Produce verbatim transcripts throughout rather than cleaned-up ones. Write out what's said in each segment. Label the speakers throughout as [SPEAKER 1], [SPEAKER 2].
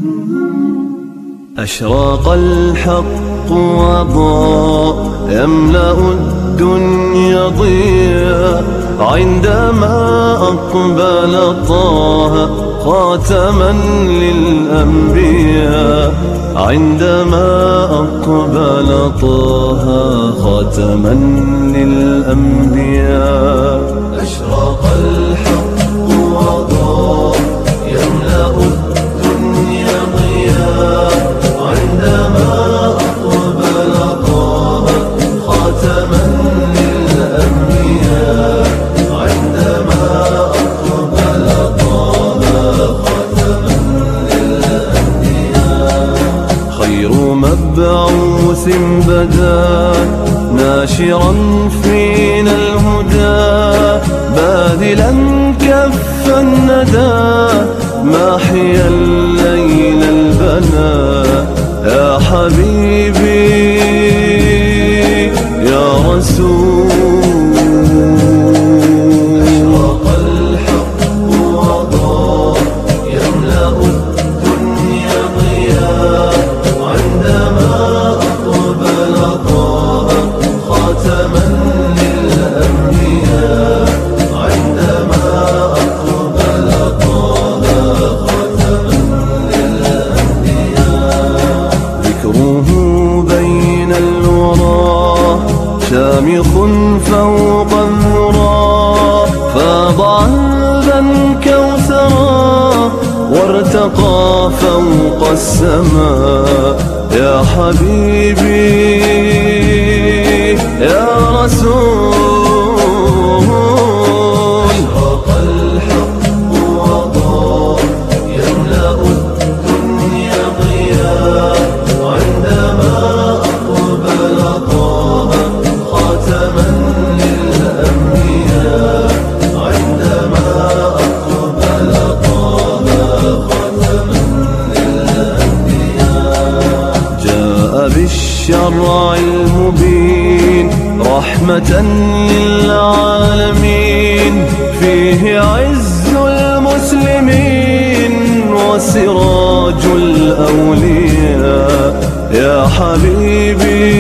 [SPEAKER 1] أشرق الحق وضاء يملأ الدنيا ضياء عندما أقبل طه خاتما للأنبياء، عندما أقبل طه خاتما للأنبياء. أشرق الحق وضاء يملأ الدنيا ضياء عندما أقبل طه خاتما للأنبياء، عندما أقبل طه خاتما للأنبياء. خير مبعوث بدا ناشرا فينا الهدى، باذلا كف الندى ماحيا الليل البنا. يا حبيبي يا رسول، أشرق الحق وضاء يملأ الدنيا ضياء عندما أقبل طه خاتما للأنبياء، عندما أقبل طه خاتما للأنبياء. ذكره بين الورى شامخ فوق الذرى، فاض عذبا كوثرا وارتقى فوق السماء. يا حبيبي يا رسول، أشرق الحق وضاء يملأ الدنيا ضياء عندما أقبل طه خاتما للأنبياء، عندما أقبل طه خاتما للأنبياء. جاء بالشرع المبين رحمة للعالمين، فيه عز المسلمين وسراج الأولياء. يا حبيبي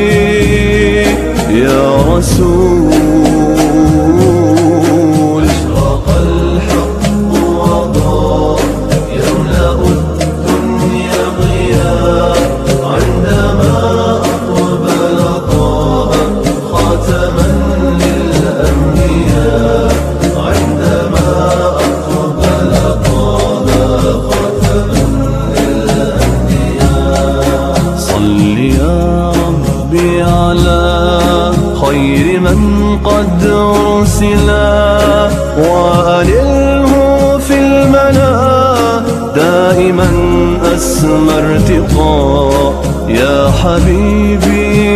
[SPEAKER 1] يا رسول، أشرق الحق وضاء يملأ الدنيا ضياء عندما أقبل طه خاتما للأنبياء، عندما أقبل طه خاتما للأنبياء. صل يا ربي على خير من قد أرسلا، وألله في الملا دائما أسمى ارتقاء. يا حبيبي